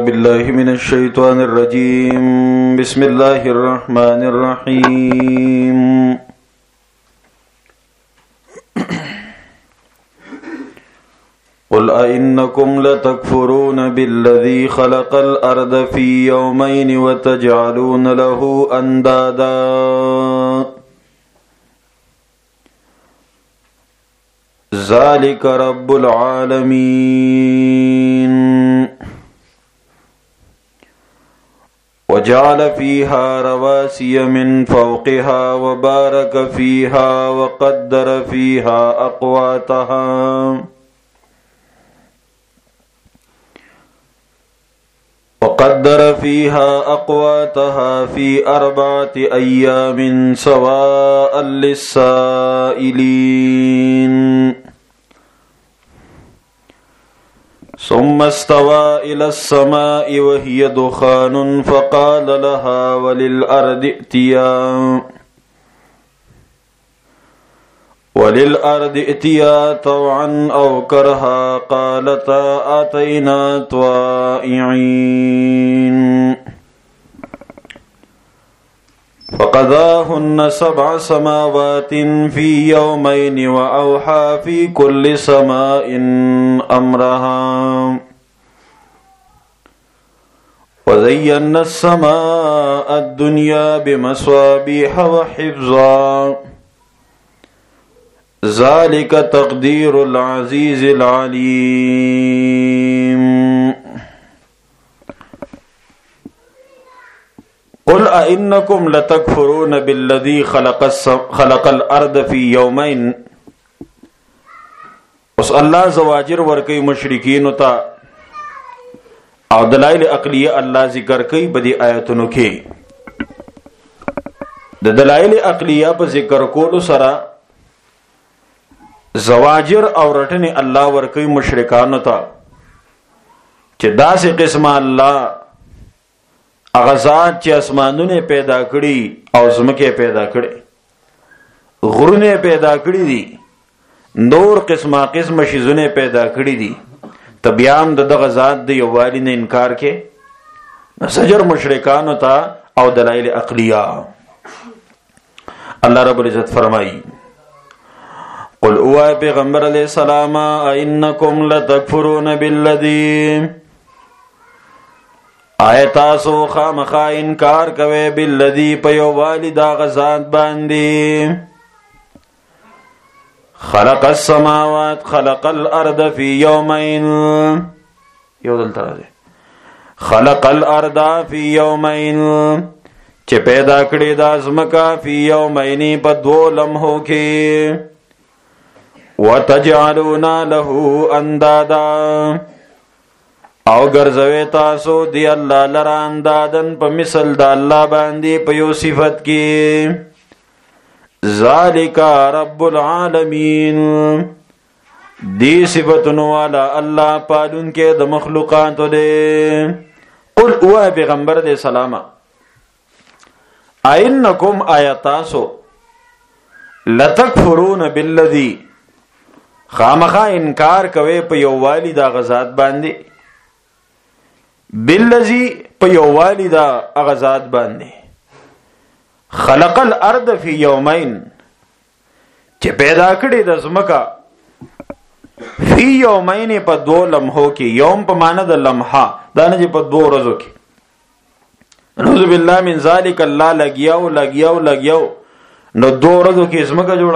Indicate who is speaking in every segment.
Speaker 1: بالله من الشيطان الرجيم بسم الله الرحمن الرحيم قل أئنكم لتكفرون بالذي خلق الأرض في يومين وتجعلون له أندادا ذلك رب العالمين وجعل فيها رواسي من فوقها وبارك فيها وقدر فيها أقواتها في 4 أيام سواء للسائلين ثم استوى إلى السماء وهي دخان فقال لها وللأرض ائتيا طوعا أو كرها قالتا آتينا طائعين فقضاهن 7 سماوات في يومين وأوحى في كل سماء أمرها وزينا السماء الدنيا بمصابيح وحفظا ذلك تقدير العزيز العليم قل أئنكم لتكفرون بالذي خلق الأرض في يومين اس الله زواجر ورکی مشرکین تا او دلائل عقلیه الله ذکر کوي بدی آیاتونو کې د دلائل عقلیه په ذکر کولو سره زواجر او رټنی الله ورکی مشرکان تا چې داسې قسمه الله اغزاد چې اسمانونه پیدا کړي او زمکه پیدا کړي غرونه پیدا کړي دي نور قسمه شیزونه پیدا کړي دي تبیام دغه ذات دی یووالي نه انکار کې سجر مشرکان تا او دلائل عقلیه الله رب العزت فرمایي قل اوه پیغمبر علیہ السلام اینکم لتکفرون بالذی آیتاسو خامخا انکار کوي بالذی پیو والدا غزاد باندې خلق السماوات خلق الارض فی یومین خلق الارض فی یومین چې پیدا کړی د ازمکا فی یومین په 2 لمحو کې وتجعلون له اندادا او ګرځوي تاسو دی الله لرا اندادن په مثل د الله باندې په یو صفت کې ذالک رب العالمین دی صفتونو والا الله پالون کې د مخلوقات دی قل اوه پیغمبر دې سلام اینکم آیاتاسو لتکفرون بالذی خامخا انکار کوي په یو والی دا غزاد باندې بالذی په یو والی دا غزاد باندې خلق الارض فی یومین چې پیدا کړی د زمکا فی یومین په 2 لمحو کې یوم په معنی د لمحه دا نه په 2 ورځو کې نعوذ بالله من ذلک الله لګیاو نو 2 ورځو کې زمکا جوړه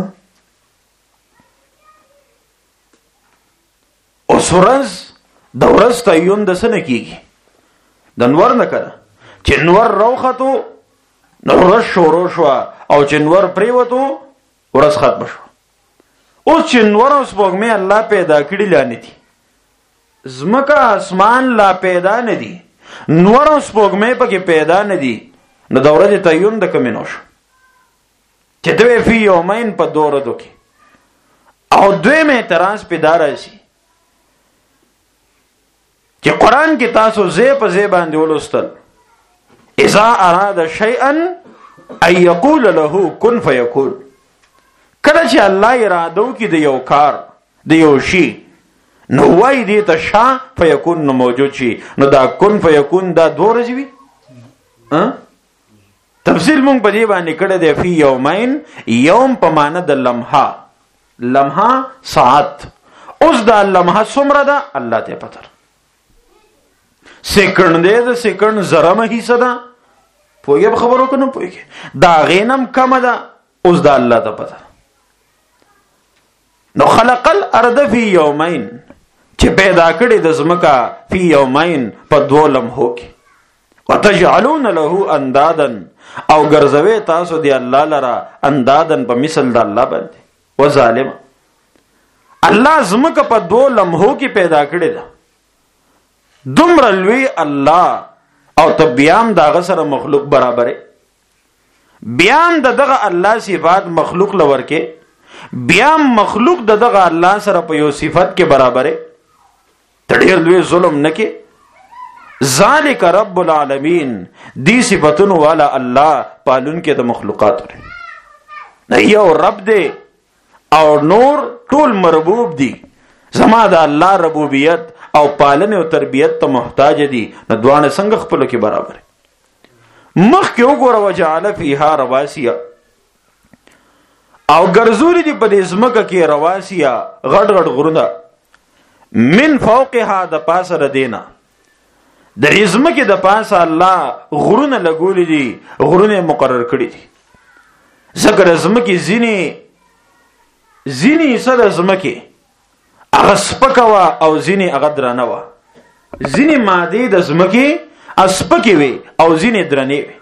Speaker 1: سورز د ورځ تعین د سنه کیږي د نور نه کړه چې نور روخته نو ورځ شروع شو او چې نور پریوتو ورځ ختم شو اوس چې نور اوس وګمه الله پیدا کړی لانه دي زمکه اسمان لا پیدا نه دي نور اوس وګمه پکې پیدا نه دي نو د ورځ تعین د کمنو شو چې دوی فی یومین په 2 ورځو کې او دوی مې اعتراض پیدا راشي چې قران کې تاسو زې په زې باندې ولوستل اذا اراد شيئا ان يقول له كن فيكون کله چې الله اراده وکړي د یو کار د یو شی نو وای دې ته شا فیکون نو موجود شي. نو دا کن فیکون دا 2 ورځې وي. تفصیل مونږ په دې باندې کړه دی. فی یومین، یوم په معنا د لمحه، لمحه ساعت. اوس دا لمحه څومره ده الله ته پته. سیکنډ دی، د سیکنډ زرمه حصہ ده. پوهیږي خبرو کنه پوهیږي. دا غینم کم ده. اوس دا الله ته پته. نو خلق الارض فی یومین، چې پیدا کړي د زمکا فی یومین په 2 لمحو کې. وتجعلون له اندادا، او ګرځوي تاسو دی الله لرا اندادن په مثل د الله باندې. و ظالم، الله زمکا په 2 لمحو کې پیدا کړي ده. دومره لوی الله او تبيام داغه سره مخلوق برابره. بیان دغه الله صفات مخلوق لور کې، بیا مخلوق دغه الله سره په یو صفت کې برابره. تړي لوی ظلم نکي. ذالک رب العالمین، دی صفاتونو والا الله پالون کې د مخلوقات لري. نه یو رب دی او نور ټول مربوب دي. زما د الله ربوبیت او پالنه او تربیت ته محتاج دي. نو دوانه څنګه خپل کې برابر. مخ کې وګوره وجعل فیها رواسیا، او ګرځولې دي په دې ځمکه کې رواسیا غټ غټ غرونه. من فوقها، د پاسه ردینا، د ځمکې د پاسه الله غرونه لګولې دي، غرونه مقرر کړې دي. ځکه د ځمکې ځینې سره ځمکې هغه سپکه وه او ځینې هغه درنه وه. ځینې مادې د ځمکې سپکې وي او ځینې درنې وي.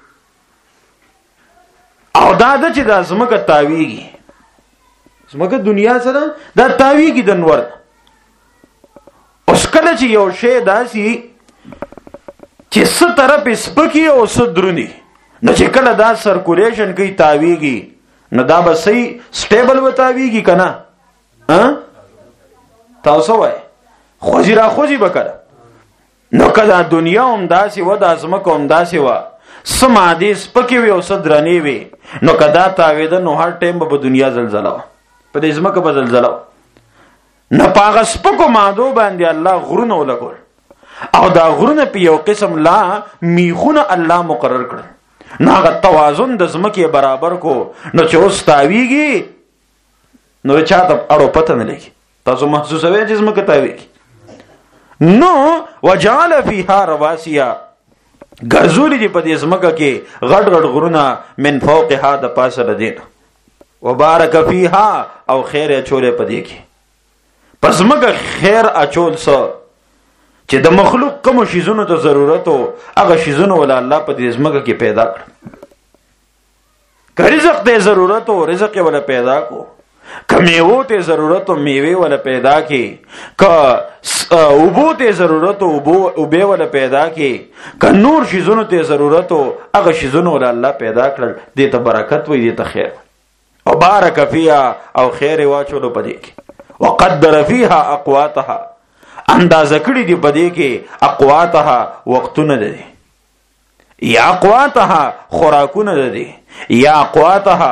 Speaker 1: او دا ده چې دا ځمکه تاویږي. ځمکه دنیا سره دا تاویږي د نور. اوس کله چې یو شی داسي چې څه طرف سپکی او څه درونی، نو چې کله دا سرکولیشن کوي تاویږي، نو دا به صحیح سټیبل و تاویږي که نه؟ تاسو وای خوځي را خوځي به کړه. نو که دا دنیا هم داسې وه، دا ځمکه هم داسې وه، څه مادې سپکې وي او څه درنې وي، نو که دا تاوېده نو هر ټایم به په دنیا زلزله وه، په دې ځمکه به زلزله وه. نه په هغه سپکو مادو باندې الله غرونه ولګول، او دا غرونه په یو قسم لا میخونه الله مقرر کړل. نو هغه توازن د ځمکې برابر کو. نو چې اوس تاویږي نو چاته اړو پته نه لګي. تاسو محسوسوي چې ځمکه تاویږي. نو وجعل فیها رواسیا، ګرځولې دي په دې ځمکه کې غټ غټ غرونه. من فوقها، د پاسه ردینا. وبارک فیها، او خیر اچولې په دې کې. پس ځمکه خیر اچول څه چې د مخلوق کوم شیزونو ته ضرورت او هغه شیزونه ول الله په دې ځمکه کې پیدا کړ. که رزق ته ضرورت او رزق ول پیدا کو، که میوه ته ضرورت او میوه ول پیدا کی، که اوبو ته ضرورت او اوبه ول پیدا کی، که نور شیزونو ته ضرورت او هغه شیزونه ول الله پیدا کړل. دې ته برکت وي، دې ته خیر. او بارک فیها، او خیر واچولو په دې کې. وقدر فیها اقواتها، اندازه کړی دی په دې کې اقواتها وختونه ده، یا اقواتها خوراکونه ده، یا اقواتها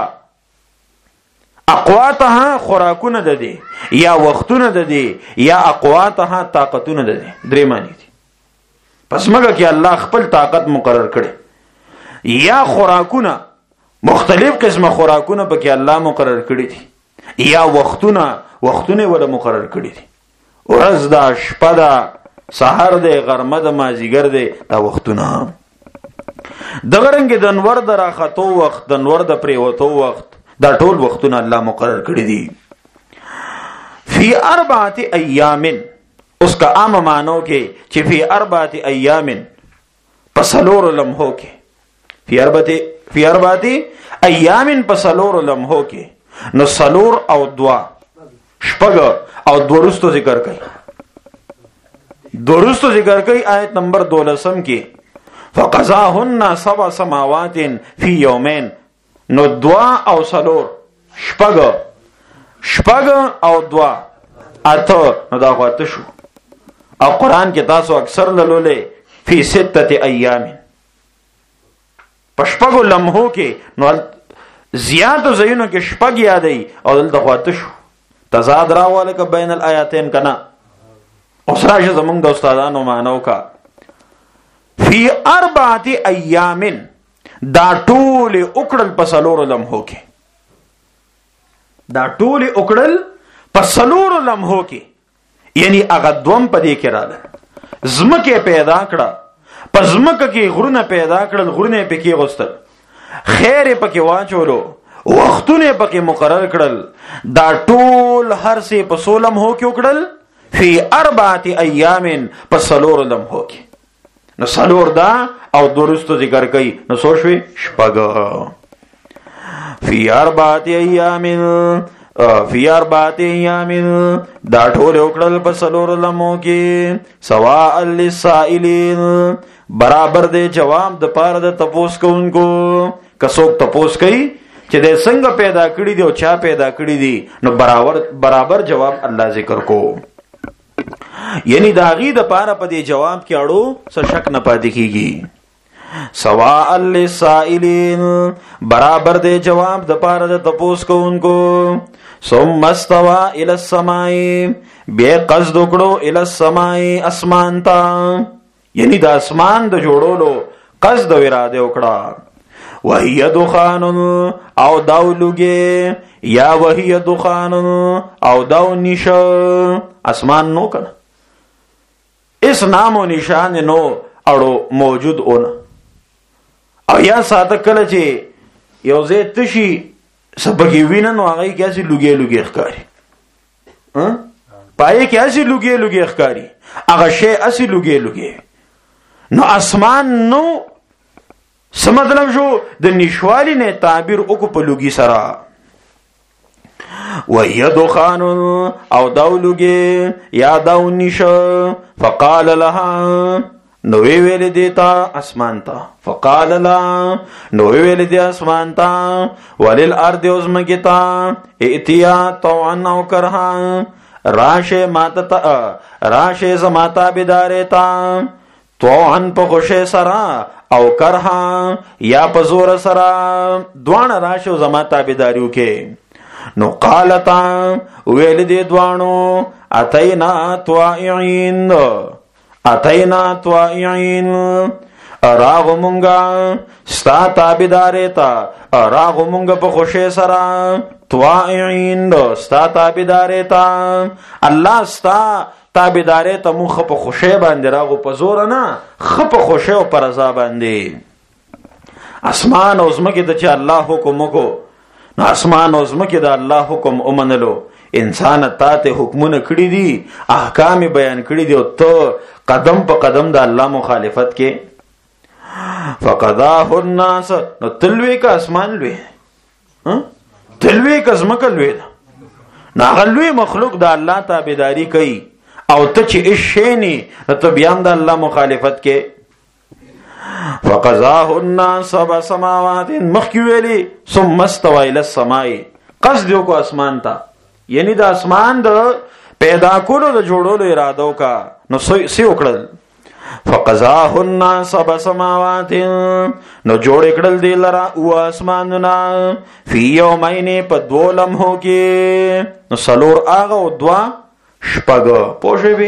Speaker 1: خوراکونه ده، یا وختونه ده، یا اقواتها طاقتونه ده. درې معنی دي. پس مګه کې الله خپل طاقت مقرر کړي. یا خوراکونه، مختلف قسمه خوراکونه پکې الله مقرر کړي دي. یا وختونه ولا مقرر کړي دي. ورځ دا، شپه دا، سحر دی، غرمه ده، مازیګر دی، دا وختونه. دغه رنګ د انور د راختو وخت، د انور د پریوتو وخت، دا ټول وختونه الله مقرر کړي دي. فی 4 ایام، اس کا عام معنو کې چې فی 4 ایام، پسلور لمحو کې. فی 4 ایام، پسلور لمحو کې. نو سلور او 2 شپږ او 2 رستو ذکر کوي. 2 رستو ذکر کوي آیت نمبر 12 کې. فقضاهن 7 سماوات فی یومین. نو 2 او سلور، شپږ او 2 اته، نو دا غواته شو. او قرآن کې تاسو اکثر لولې فی 6 ایام، پشپږو لمحو کې. نو زیاتو ځایونو کې شپږ یادې او دلته غواته شو. تضاد راواله ک بین الآیاتین کنا. اوس راشه زمونږ د استادانو مانو کا فی 4 ایام دا ټول اکړل په څلورو لمحو کې، دا ټول اکړل په څلورو لمحو کې، یعنی هغه دوم په دې کې رااله. زمکه پیدا کړه، په زمکه کې غرونه پیدا کړل، غرونه پکې غوستل، خیر پکې واچولو، وختونه پکې مقرر کړل، دا ټول هر څه په 16 لمحو کې وکړل. فی 4 ایام په څلورو لمحو کې. نو څلور دا او درستو ذکر کوي، نو څو شوي؟ شپږ. فی 4 ایام دا ټول وکړل په څلورو لمحو کې. سواء للسائلین برابر دی جواب د پاره د تپوس کوونکو. که څوک تپوس کوي چې د څنګه پیدا کړی دی او چا پیدا کړی دی، نو برابر جواب الله ذکر کو. یعنی دا غي د پاره په دې جواب کې اړو څه شک نه پاتې کیږي. سواء للسائلین برابر دی جواب د پاره د تپوس کوونکو. ثم استوى الى السماء بیا قصد وکړو الى السماء اسمان ته، یعنی د اسمان د جوړولو قصد او اراده وکړه. وهي دخان او داو لوګي یا وهي دخان او داو نشه، اسمان نو کنه اس نام و نشان نو اړو موجود اون. او یا ساته کله چې یو ځای تشي سبقي وینن واغی کیسي لوګي لوګي ښکاری، پای کیسي لوګي لوګي ښکاری، هغه شی اسی لوګي لوګي. نو اسمان نو سمدلم شو د نشوالی نه تعبیر وکړو په لوګي سره. وهي دخان او داولوګي یا داو نشه. فقال لها نو ویل دیتا اسمان تا، فقال لها نو ویل دی اسمان تا، وللارض ازمگتا ائتیا طوعا او کرها راشه ماتا راشه زماتا بدارتا، طوعا په خوشه سرا او کرها یا په زور سرا، دوان راشه زماتا بداریو کې. نو قالتا ویل دی دوانو اتینا طائعین، اتینا طائعین راغو مونگا ستا تابداریتا، راغو مونگا پا خوشی سرا طائعین ستا تابداریتا. اللہ ستا تابداریتا مو خپ خوشی باندی، راغو پا زور نا خپ خوشی و پرزا باندی. اسمان اوزمکی دا چه اللہ حکمو کو، نو اسمان اوزمکی دا اللہ حکم امنلو. انسان تا ته حکمونه کړی دي، احکام بیان کړی دي، او ته قدم په قدم د الله مخالفت کې. فقضاه الناس نو تلوي کا اسمان لوي، تلوي کا زمکه لوي، ناغلوي مخلوق د الله تابعداري کوي، او ته چې اشینی ته بیان د الله مخالفت کې. فقضاه الناس سبع سماوات مخکی ویلی ثم استوى الى السماء، قصد یو کو اسمان ته، یعنی د اسمان د پیدا کولو د جوړولو اراده وکا. نو سی وکړل. فقضاهن سبع سماوات نو جوړ کړل دی لرا او اسمانونه فی یومین په 2 لمحو کې. نو سلور هغه او 2 شپږ پوښې وی.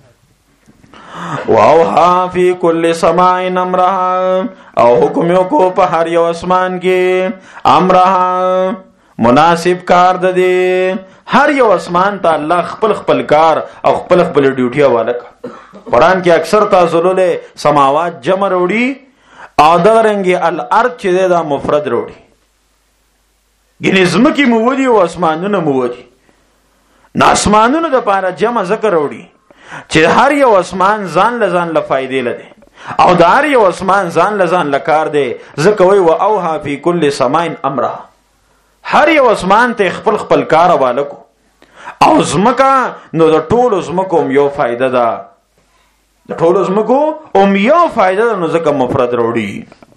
Speaker 1: واوها فی کل سماء امرها او حکم یو کو په هر یو اسمان کې امرها مناسب کار د دې. هر یو اسمان ته الله خپل خپل کار او خپل خپل ډیوټي حواله کړ. قرآن کې اکثر تاسو له سماوات جمع وروړي او دا رنګي الارض چې دا مفرد وروړي. ګینه زمکي مودي او اسمانونه مودي. نه اسمانونه د پاره جمع ذکر وروړي چې هر یو اسمان ځان له فائدې لده او د هر یو اسمان ځان له کار دی. ځکه وی او اوها فی کل سماء امرها، هر یو اسمان ته خپل خپل کار حواله کو. او زمکا نو د ټولو زمکو یو فائدہ ده، د ټولو زمکو یو فائدہ ده، نو ځکه مفرد وروړي.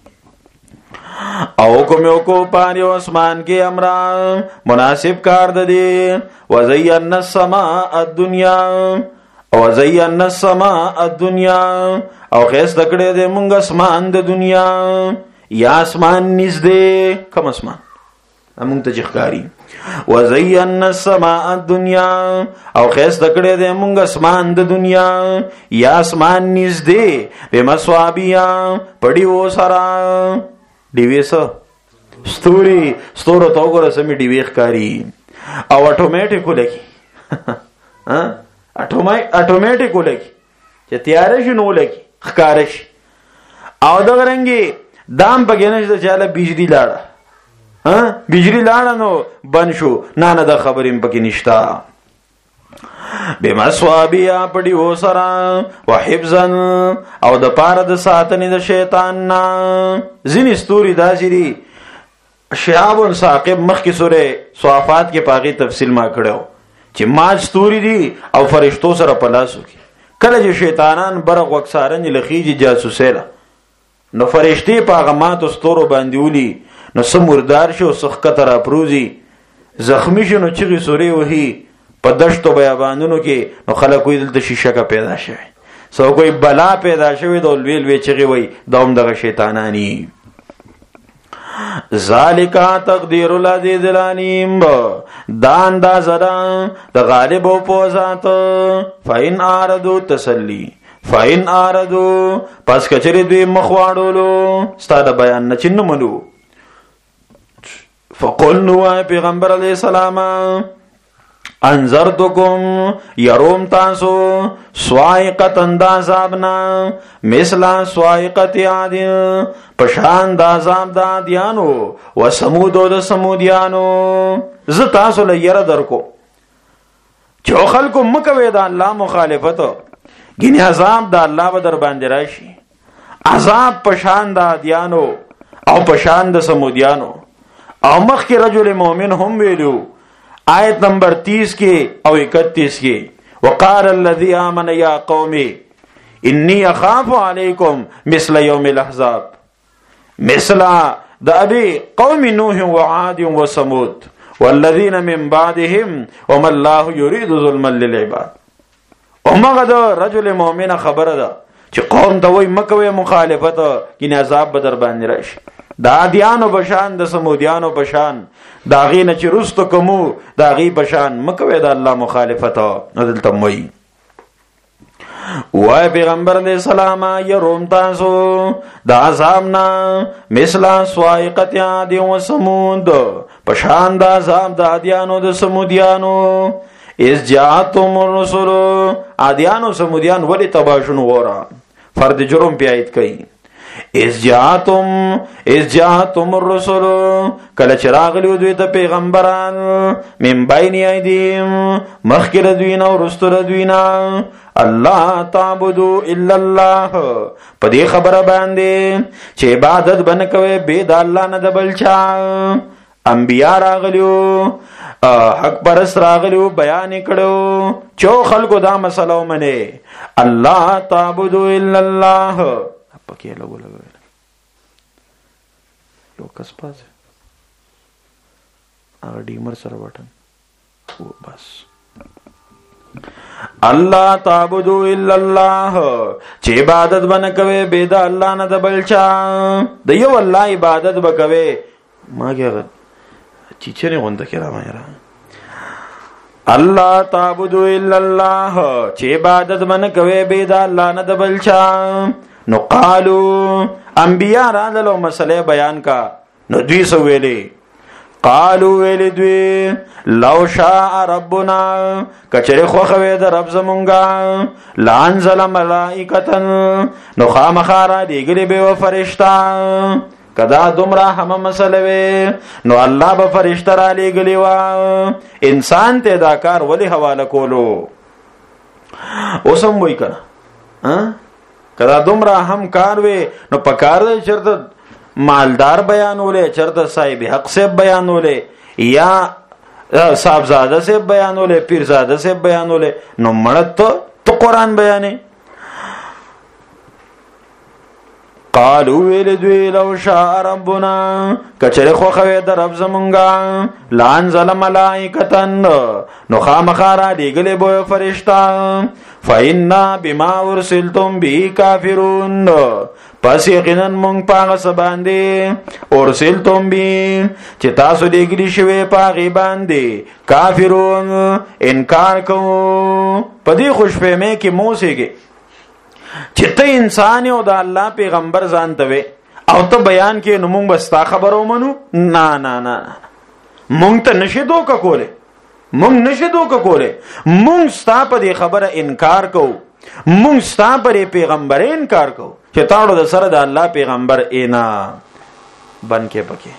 Speaker 1: او کوم یو کو پاره یو اسمان کې امرا مناسب کار ده دی. وزینا السماء الدنیا او زینا السماء الدنیا او خیس تکړه دې مونږ اسمان د دنیا. یا اسمان نږدې کوم اسمان امون ته ښکاری وزینا السماء الدنیا او خیس تکړه دې مونږ اسمان د دنیا یا اسمان نږدې به مسوابیا پړی و سرا دیویس ستورو تو ګره سمې دیوی ښکاری او اتوماتیک ولګي ها اتوماتیک ولګي چې تیار شي نو ولګي ښکارش او دا غرنګي دام پګینه چې چاله بجلی لاړه بجلی لاړه نو بن شو نه د خبرې پکې نشتا بمسوابیا پړی و سرا وحفظا او د پاره د ساتنې د شیطان نه ځینې ستوري داسې شهاب ثاقب مخکې سوره صافات کې پاغي تفصیل ما کړو چې ماج ستوري دي او فرشتو سره پلاسو کې کله چې شیطانان برغ وکسارن لخیږي جاسوسه نو فرشتي پاغه مات ستورو باندې ولي نو سموردار شو سخکتر اپروزی زخمی شو نو چغی سوری وحی پا دشتو بیابانونو کې نو خلق کوئی دلتا شیشه کا پیدا شوی سو کوئی بلا پیدا شوی دو الویل چغی وی دوم دغه شیطانانی ذالکا تقدیر العزیز العلیم دان دا زران دا غالب و پوزات فین آردو تسلی فین آردو پس کچری دوی مخوانولو ستا دا بیان نچن منو فقلنوا پیغمبر علیہ السلام انذرتکم یروم تاسو سوائقت اندازابنا مثلا سوائقت عاد پشان دازاب دا دیانو و سمودو دا سمودیانو ز تاسو لیر درکو چو خلکو مکوی دا اللہ مخالفتو گینی عذاب دا اللہ بدر باندراشی عذاب پشان دا دیانو او پشان دا سمودیانو او مخ کی رجل مومن هم ویلو آیت نمبر 30 کے او 31 کے وقال الذي آمن یا قومی انی اخاف علیکم مثل یوم الاحزاب مثل دا ابی قوم نوح وعاد وثمود والذین من بعدهم وما الله يريد ظلما للعباد امغه دا رجل مومن خبر دا چې قوم ته وای مکوې مخالفت کینه عذاب بدر باندې راشي دا دیانو بشان د سمودیانو بشان دا غي نه چې رستو کومو دا غي بشان مکوې د الله مخالفت دلته موي وای پیغمبر علیہ السلام یروم تاسو دا عذابنا مثلا سوائقت عاد و سمود بشان دا عذاب دا دیانو د سمودیانو اس جاءتم الرسل عادیانو سمودیان ولی تباشن غورا فرد جرم پی آیت کئی اس جاءتم الرسل کله چراغلیو دوی ته پیغمبران من بین ایدیم مخکر دوینا و رستر دوینا اللہ تعبدو الا اللہ پدی خبر باندې چې عبادت بنکوي بيد الله نه د بلچا انبیاء راغلیو حق پرست راغلیو بیان کړو چو خلکو دا مسله ومنه الله تعبدو الا الله پکې لګو لوکس پاس هغه ډیمر سره وټن او بس الله تعبدو الا الله چې عبادت بنکوي بيد الله نه د بلچا د یو الله عبادت وکوي ماګه چیچره غونډه کړه ما یاره الله تعبدو الا الله چې عبادت بنکوي بيد الله نه د بلچا نو قالو انبیاء را دلو مسئلے بیان کا نو دوی سو ویلی قالو ویلی دوی لو شاء ربنا کچری خوخوی دا رب زمونگا لانزل ملائکتن نو خامخارا دیگلی بے و فرشتا کدا دمرا ہم مسئلوی نو اللہ با فرشتا را لیگلی و انسان تے داکار ولی حوالہ کولو اوسم وی کنا کدا دومره هم کار وي نو پکار دی چرته مالدار بیانولې چرته صاحب حق سے بیانولې یا صاحبزاده سے بیانولې پیرزاده سے بیانولې نو مړت تو قرآن بیانې قالو ویل دوی لو شاء ربنا کچره خو خوي در رب زمونږه لانزل ملائکتن نو خامخارا دیګلې بو فرشتہ فإنا بما ارسلتم به کافرون پس یقینا مونږ پاغه سباندې ارسلتم به چې تاسو لګلی شوی پاغه باندې کافرون انکار کوو. په دې خوشفهمه کې موسیږي چې ته انسان او د الله پیغمبر ځان ته وي او ته بیان کې نو مونږ بستا خبرو منو. نه نه نه مونږ ته نشي دوکه کوله، مونږ نشي دوکه کوله، مونږ ستا په دې خبره انکار کوو، مونږ ستا پر پیغمبر انکار کوو چې تاړو د سره د الله پیغمبر اینا بن کې پکې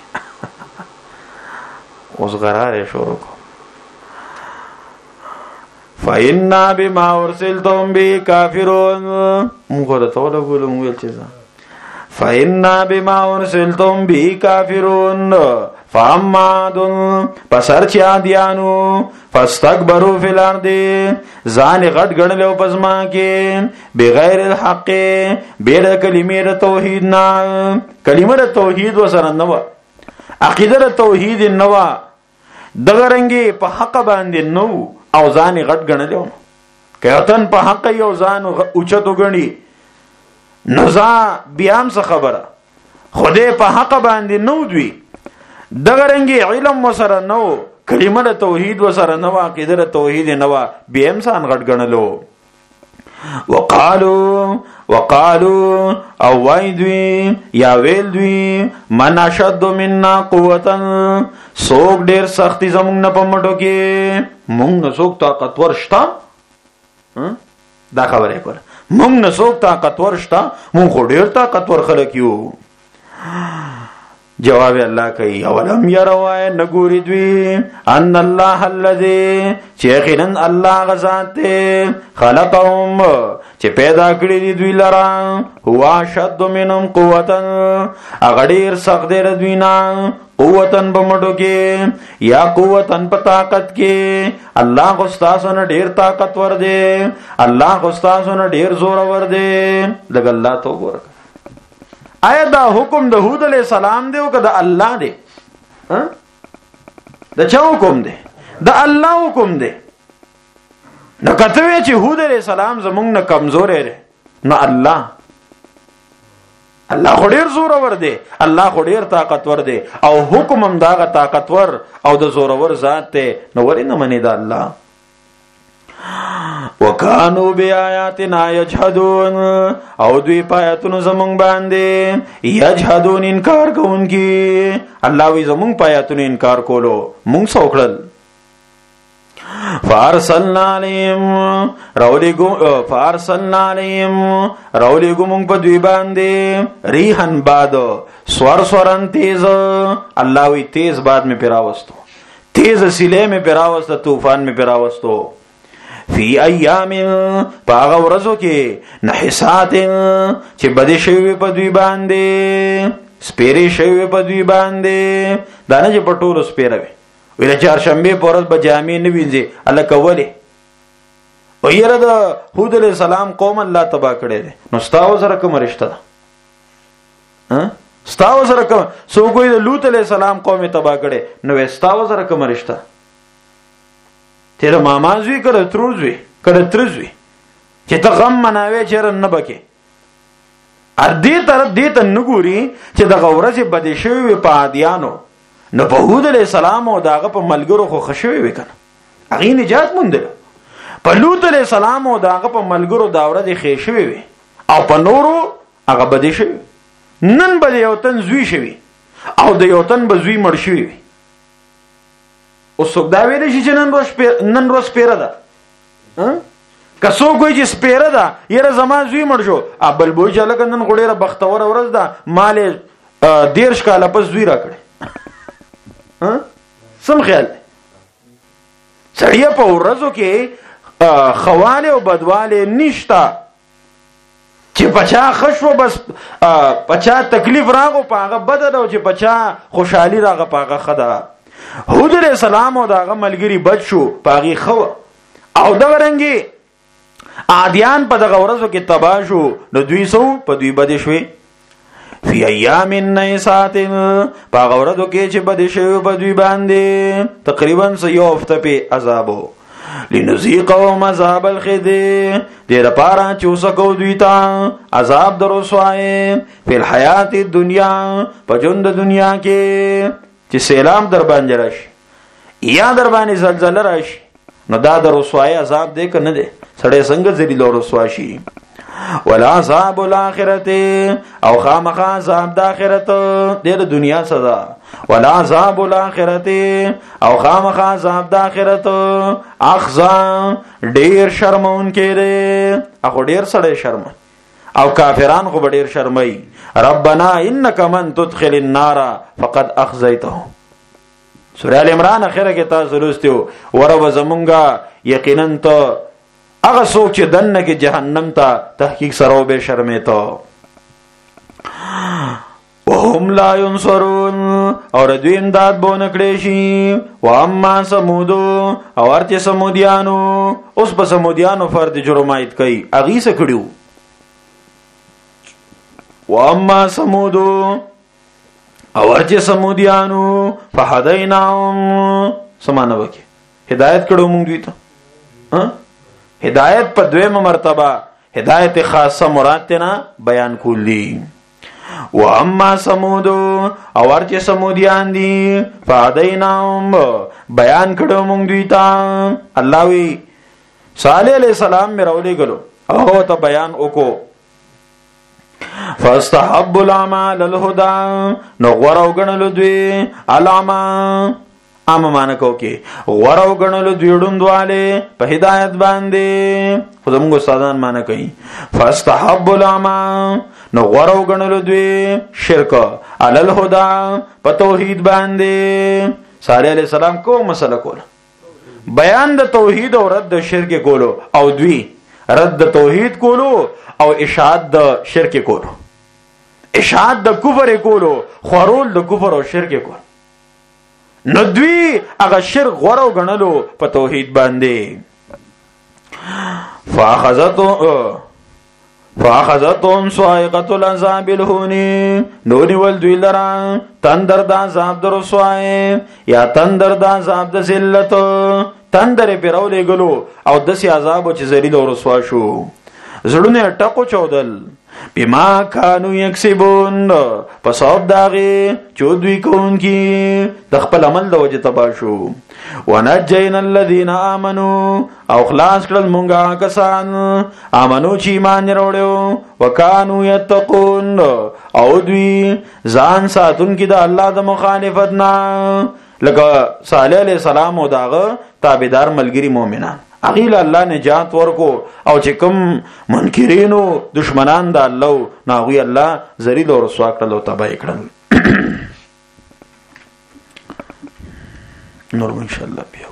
Speaker 1: اوس غراره شروع کو. فإنا بما ارسلتم به کافرون موږ ته ټول ګولم ویل چې فإنا بما ارسلتم به کافرون فعماد پسر چی آدیانو فاستکبرو فی الارض ځان غټ ګڼلو پزما کې بغیر الحق بیر کلمې د توحید نه. کلمه د توحید وسره نو عقیده د توحید نو دغه رنګي په حق باندې نو او ځان غټ ګڼلو کهتن په حق یو ځان اوچتو ګڼي نزا بیام څه خبره خدای په حق باندې نو دوی دغه رنګي علم وسره نو کلمه د توحید وسره نو عقیده د توحید نو به انسان غټ غنلو. وقالو او وایدوی یا ویلدوی من اشد منا قوتا سوک ډیر سختی زمونږ نه په مټو کې مونږ نه سوک طاقتور شتا. دا خبره کوله مونږ نه سوک طاقتور شتا، مونږ خو ډیر طاقتور خلک یو. جواب الله کوي اولم يروا نګوري دوی ان الله الذي چيخن الله غزاد خلقهم چې پیدا کړی دي دوی لرا هو شد منهم قوتا اغډیر سخت دی دوی نه قوتن بمټو کې یا قوتن په طاقت کې الله غستاسو نه ډیر طاقتور دی، الله غستاسو نه ډیر زور ور دی. لګ الله تو ګور آیا دا حکم د هود علیہ السلام دی او که د الله دی؟ د چا حکم دی؟ د الله حکم دی. نو کته چې هود علیہ السلام زمونږ نه کمزور دی، نو الله خو ډیر زور ور دی، الله خو ډیر طاقتور دی او حکم هم داغه طاقتور او د زور ور ذات دی، نو ورې نه منی دا الله. وکانو بیااتنا یجحدون او دوی پایاتونو زمونږ باندې یجحدون انکار کوونکی. الله وی زمونږ پایاتونو انکار کولو مونږ سوکړل. فارسلنا علیهم راولیگو مونږ په دوی باندې ریحن باد سورن تیز. الله وی تیز باد می پیراوستو، تیز سیلې می پیراوستو، طوفان می پیراوستو. فی ایام پاغ ورځو کې نحسات چې بده شوی په دوی باندې سپیری شوی په دوی باندې دانه چې پټور سپیروي ویل چهارشنبه په ورځ به جامع نه وینځي الله کوله او یره د هود علیہ السلام قوم الله تبا کړي دي. نو ستاو سره کوم رشتہ ده؟ ستاو سره کوم سو کوئی د لوط علیہ السلام قوم تبا کړي نو ستاو سره کوم رشتہ؟ تیرا مامازوی کده تروزوی کده ترزوی چې ته غم مناوی چیرې نه بکې ار دې طرف دې ته نګوري چې د غورز بد شوی په عادیانو نو په هود علیہ السلام او داغه په ملګرو خو خشوي وکنه هغه نجات موندل. په لوط علیہ السلام او داغه په ملګرو دا ورځ خېشوي وي او په نورو هغه بد شوی. نن به یو تن زوی شوی او د یو تن به زوی مړ شوی وي. او څوک دا ویل شي چې نن روز پیره ده؟ که څوک وایي چې سپیره ده یره زما زوی مړ شو بل بوی چې لکه نن خو ډېره بختوره ورځ ده مال 13 کاله پس زوی را کړی. سم خیال دی سړیه په ورځو کې خواله او بدواله نشته چې پچا خشو بس پچا تکلیف راغو پاغه بد ده او چې پچا خوشحالي راغه پاغه خدا. هود علیہ السلام او داغه ملګری بد شو پاغي خو او دغه رنګي عادیان په دغه ورځو کې تبا شو نو دوی سو په دوی بد شوي. فی ایام نحسات پاغه ورځو کې چې بد شوی په دوی باندې تقریبا یو هفته په عذابو. لنذيقهم عذاب الخزي دې لپاره چې وسکو دوی ته عذاب د رسوایی په الحیات الدنیا په ژوند د دنیا کې چې سیلاب در باندې راشي یا در باندې زلزلہ راشي نو دا د رسوایی عذاب دی که نه دی سړی څنګه ذلیل او رسوا شي ولا عذاب الاخرته او خامخا عذاب د آخرت د دنیا سزا ولا عذاب الاخرته او خامخا عذاب د آخرت اخزا ډیر شرمون کړي اخو ډیر سړی شرم او کافران خو ډیر شرمای ربنا انک من تدخل النار فقد اخزیته سورہ ال عمران اخره کې تاسو لوستیو ورو زمونږه یقینا ته هغه څوک چې دنه کې جهنم ته تحقیق سره به شرمې ته وهم لا ينصرون اور دوی امداد بونه کړی شي و اما سمود او ارته سمودیانو اوس په سمودیانو فرد جرمایت کوي اغي څه کړیو و اما سمود او ارته سمودیانو فهدیناهم سمانه وکي هدایت کړو مونږ دوی ته هدایت په دویمه مرتبه هدایت خاصه مراد تینا بیان کولی و اما سمود او ارچه سمودیان دی فادیناهم بیان کړو مونږ دوی ته الله وی صالح علیہ السلام می راولې غلو او ته بیان وکړو فاستحب العمل الهدى نو غورو غنلو دوی علامه اما مانا کو کې غورو غنلو دویډوندواله په هدایت باندې خدامو استادان مانا کوي فاستحب العمى نو غورو غنلو دوی شرک علی الهدى په توحید باندې صالح علیہ السلام کو مسله کول بیان د توحید او رد د شرک کولو او دوی رد د توحید کولو او اشاعت د شرک کولو اشاعت د کفر کولو خورول د کفر او شرک کولو نو دوی هغه شرک غورو غنلو په توحید باندې فاخذتهم صاعقه العذاب الهوني نونی ول دوی لرا تندر د عذاب در رسوای یا تندر د عذاب د ذلت تندر پیرولې غلو او دسي عذاب چې ذلیل او رسوا شو زړونه ټکو چودل بما كانوا يكسبون پسوب داغه چودوی کون کی د خپل عمل د وجه تبا شو ونجينا الذين امنوا او خلاص کړل مونږه کسان امنو چې ایمان وروړو وکانو يتقون او دوی ځان ساتون کی د الله د مخالفت نه لکه صالح علیہ السلام او داغه تابعدار ملګری مؤمنان اغیل الله نجات ورکو او چې کوم منکرینو دشمنان د الله ناغي الله ذلیل او رسوا کړل او تباہ کړل نور ان شاء الله بیا